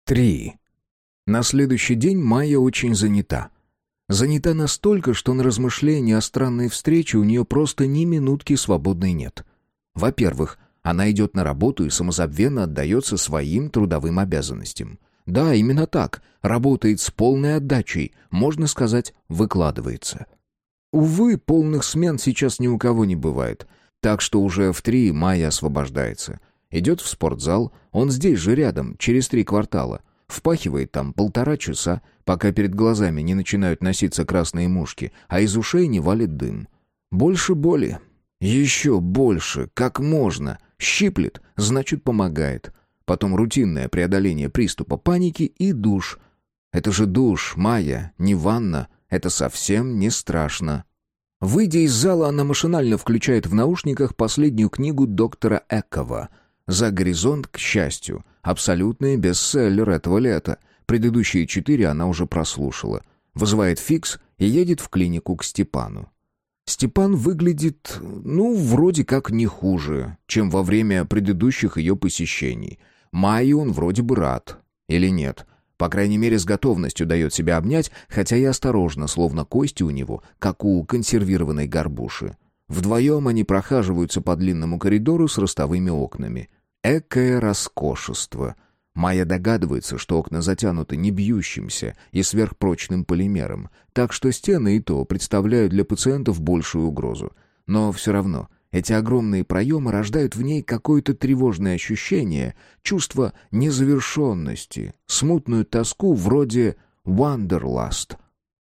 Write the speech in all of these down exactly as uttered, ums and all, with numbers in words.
Три. На следующий день Майя очень занята. Занята настолько, что на размышления о странной встрече у нее просто ни минутки свободной нет. Во-первых, она идет на работу и самозабвенно отдается своим трудовым обязанностям. Да, именно так. Работает с полной отдачей, можно сказать, выкладывается. Увы, полных смен сейчас ни у кого не бывает. Так что уже в три Майя освобождается. Идет в спортзал, он здесь же рядом, через три квартала. Впахивает там полтора часа, пока перед глазами не начинают носиться красные мушки, а из ушей не валит дым. Больше боли. Еще больше, как можно. Щиплет, значит помогает. Потом рутинное преодоление приступа паники и душ. Это же душ, Майя, не ванна. Это совсем не страшно. Выйдя из зала, она машинально включает в наушниках последнюю книгу доктора Экова «За горизонт к счастью». Абсолютный бестселлер этого лета. Предыдущие четыре она уже прослушала. Вызывает фикс и едет в клинику к Степану. Степан выглядит, ну, вроде как не хуже, чем во время предыдущих ее посещений. Майе он вроде бы рад. Или нет? По крайней мере, с готовностью дает себя обнять, хотя и осторожно, словно кости у него, как у консервированной горбуши. Вдвоем они прохаживаются по длинному коридору с ростовыми окнами. Экое роскошество. Майя догадывается, что окна затянуты не бьющимся и сверхпрочным полимером, так что стены и то представляют для пациентов большую угрозу. Но все равно эти огромные проемы рождают в ней какое-то тревожное ощущение, чувство незавершенности, смутную тоску вроде «Wanderlust».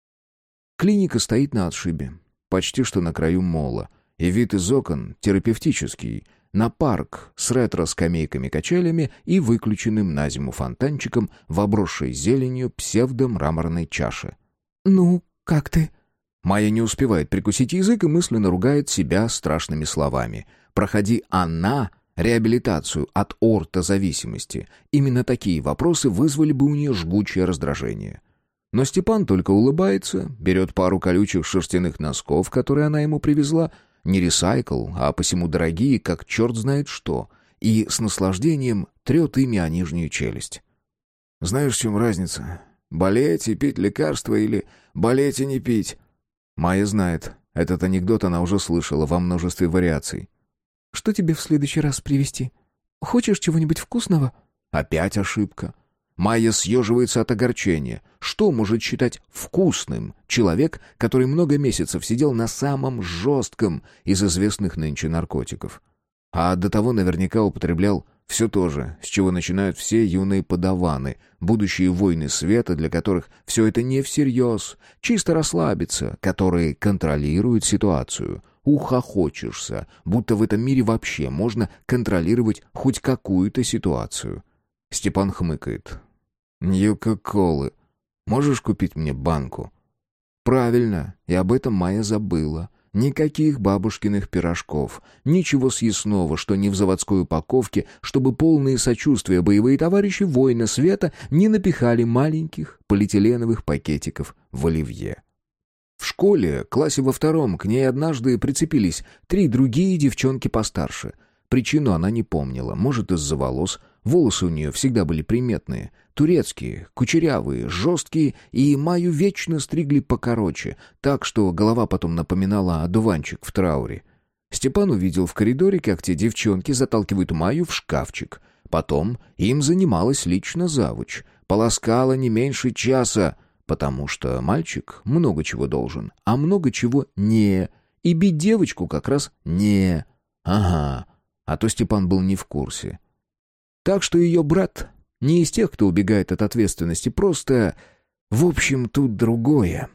Клиника стоит на отшибе, почти что на краю мола, и вид из окон терапевтический, на парк с ретро-скамейками-качелями и выключенным на зиму фонтанчиком в обросшей зеленью псевдомраморной чаше. «Ну, как ты?» Майя не успевает прикусить язык и мысленно ругает себя страшными словами. Проходи она реабилитацию от ортозависимости. Именно такие вопросы вызвали бы у нее жгучее раздражение. Но Степан только улыбается, берет пару колючих шерстяных носков, которые она ему привезла, не ресайкл, а посему дорогие, как черт знает что, и с наслаждением трет ими о нижнюю челюсть. «Знаешь, в чем разница? Болеть и пить лекарства или болеть и не пить?» Майя знает. Этот анекдот она уже слышала во множестве вариаций. «Что тебе в следующий раз привезти? Хочешь чего-нибудь вкусного?» Опять ошибка. Майя съеживается от огорчения. Что может считать вкусным человек, который много месяцев сидел на самом жестком из известных нынче наркотиков? А до того наверняка употреблял все то же, с чего начинают все юные подаваны, будущие воины света, для которых все это не всерьез, чисто расслабиться, которые контролируют ситуацию. Ухохочешься, будто в этом мире вообще можно контролировать хоть какую-то ситуацию. Степан хмыкает. «Ньюка-колы. Можешь купить мне банку?» «Правильно, и об этом Майя забыла. Никаких бабушкиных пирожков, ничего съестного, что не в заводской упаковке, чтобы полные сочувствия боевые товарищи воина света не напихали маленьких полиэтиленовых пакетиков в оливье». В школе, классе во втором, к ней однажды прицепились три другие девчонки постарше. Причину она не помнила, может, из-за волос. Волосы у нее всегда были приметные, турецкие, кучерявые, жесткие, и Майю вечно стригли покороче, так что голова потом напоминала одуванчик в трауре. Степан увидел в коридоре, как те девчонки заталкивают Майю в шкафчик. Потом им занималась лично завуч. Полоскала не меньше часа, потому что мальчик много чего должен, а много чего не. И бить девочку как раз не. Ага, а то Степан был не в курсе. Так что ее брат не из тех, кто убегает от ответственности, просто... В общем, тут другое.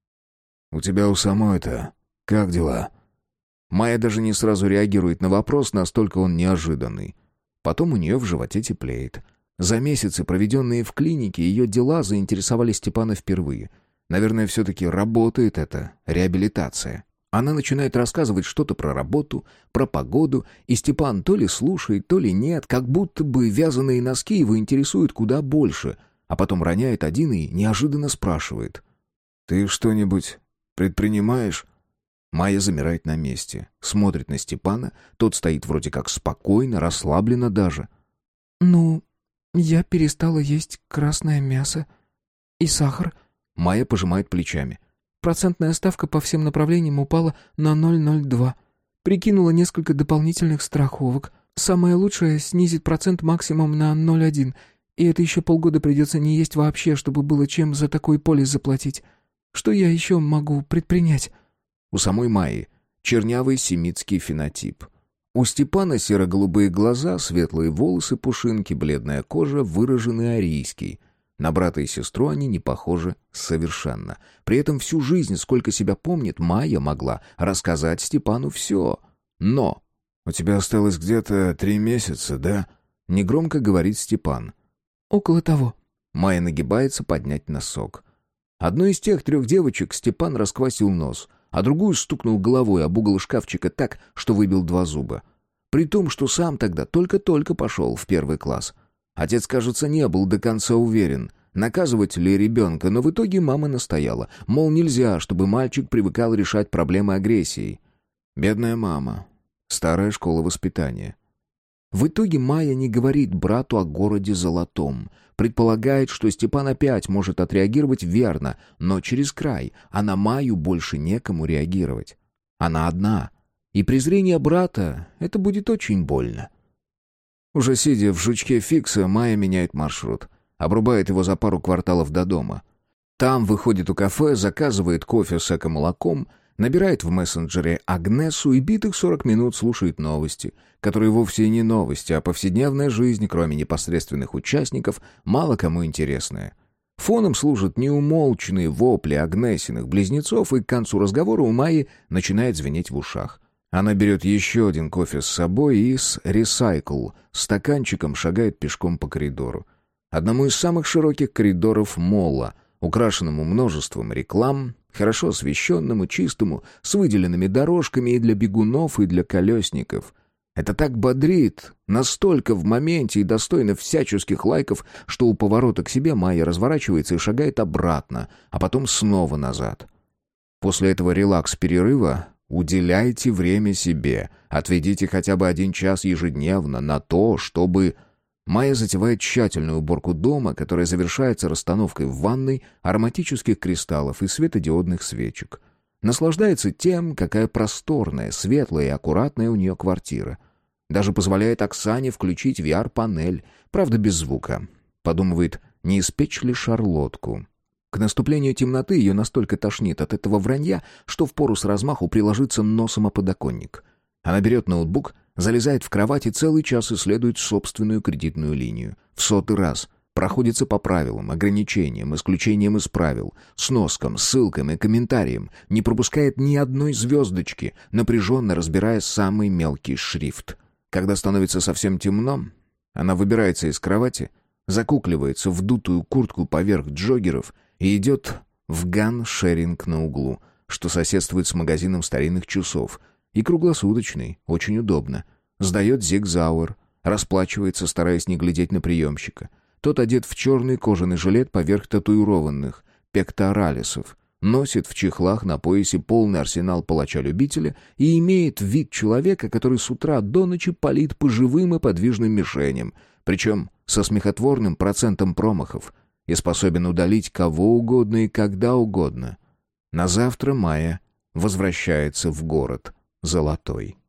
«У тебя у самой-то как дела?» Майя даже не сразу реагирует на вопрос, настолько он неожиданный. Потом у нее в животе теплеет. За месяцы, проведенные в клинике, ее дела заинтересовали Степана впервые. Наверное, все-таки работает эта реабилитация. Она начинает рассказывать что-то про работу, про погоду, и Степан то ли слушает, то ли нет, как будто бы вязаные носки его интересуют куда больше, а потом роняет один и неожиданно спрашивает. «Ты что-нибудь предпринимаешь?» Майя замирает на месте, смотрит на Степана, тот стоит вроде как спокойно, расслабленно даже. «Ну, Я перестала есть красное мясо. И сахар. Майя пожимает плечами. Процентная ставка по всем направлениям упала на ноль целых ноль два. Прикинула несколько дополнительных страховок. Самое лучшее — снизить процент максимум на ноль целых один. И это еще полгода придется не есть вообще, чтобы было чем за такой полис заплатить. Что я еще могу предпринять? У самой Майи чернявый семитский фенотип. У Степана серо-голубые глаза, светлые волосы, пушинки, бледная кожа, выраженный арийский. На брата и сестру они не похожи совершенно. При этом всю жизнь, сколько себя помнит, Майя могла рассказать Степану все. Но... «У тебя осталось где-то три месяца, да?» — негромко говорит Степан. «Около того». Майя нагибается поднять носок. Одной из тех трех девочек Степан расквасил нос, а другую стукнул головой об угол шкафчика так, что выбил два зуба. При том, что сам тогда только-только пошел в первый класс. Отец, кажется, не был до конца уверен, наказывать ли ребенка, но в итоге мама настояла, мол, нельзя, чтобы мальчик привыкал решать проблемы агрессией. Бедная мама. Старая школа воспитания. В итоге Майя не говорит брату о городе Золотом. Предполагает, что Степан опять может отреагировать верно, но через край, а на Майю больше некому реагировать. Она одна. И презрение брата — это будет очень больно. Уже сидя в жучке Фикса, Майя меняет маршрут. Обрубает его за пару кварталов до дома. Там выходит у кафе, заказывает кофе с эко-молоком, набирает в мессенджере Агнесу и битых сорок минут слушает новости, которые вовсе не новости, а повседневная жизнь, кроме непосредственных участников, мало кому интересная. Фоном служат неумолчные вопли Агнесиных близнецов, и к концу разговора у Майи начинает звенеть в ушах. Она берет еще один кофе с собой и с «Ресайкл» стаканчиком шагает пешком по коридору. Одному из самых широких коридоров молла, украшенному множеством реклам, хорошо освещенному, чистому, с выделенными дорожками и для бегунов, и для колесников. Это так бодрит, настолько в моменте и достойно всяческих лайков, что у поворота к себе Майя разворачивается и шагает обратно, а потом снова назад. После этого релакс-перерыва уделяйте время себе, отведите хотя бы один час ежедневно на то, чтобы... Майя затевает тщательную уборку дома, которая завершается расстановкой в ванной ароматических кристаллов и светодиодных свечек. Наслаждается тем, какая просторная, светлая и аккуратная у нее квартира. Даже позволяет Оксане включить ви ар-панель, правда без звука. Подумывает, не испечь ли шарлотку. К наступлению темноты ее настолько тошнит от этого вранья, что впору с размаху приложиться носом о подоконник. Она берет ноутбук, залезает в кровать и целый час исследует собственную кредитную линию. В сотый раз проходится по правилам, ограничениям, исключениям из правил, сноскам, ссылкам и комментариям, не пропускает ни одной звездочки, напряженно разбирая самый мелкий шрифт. Когда становится совсем темно, она выбирается из кровати, закукливается в дутую куртку поверх джоггеров и идет в ган-шеринг на углу, что соседствует с магазином старинных часов, и круглосуточный, очень удобно. Сдает зигзауэр, расплачивается, стараясь не глядеть на приемщика. Тот одет в черный кожаный жилет поверх татуированных пекторалисов, носит в чехлах на поясе полный арсенал палача-любителя и имеет вид человека, который с утра до ночи палит по живым и подвижным мишеням, причем со смехотворным процентом промахов, и способен удалить кого угодно и когда угодно. На завтра Майя возвращается в город Золотой.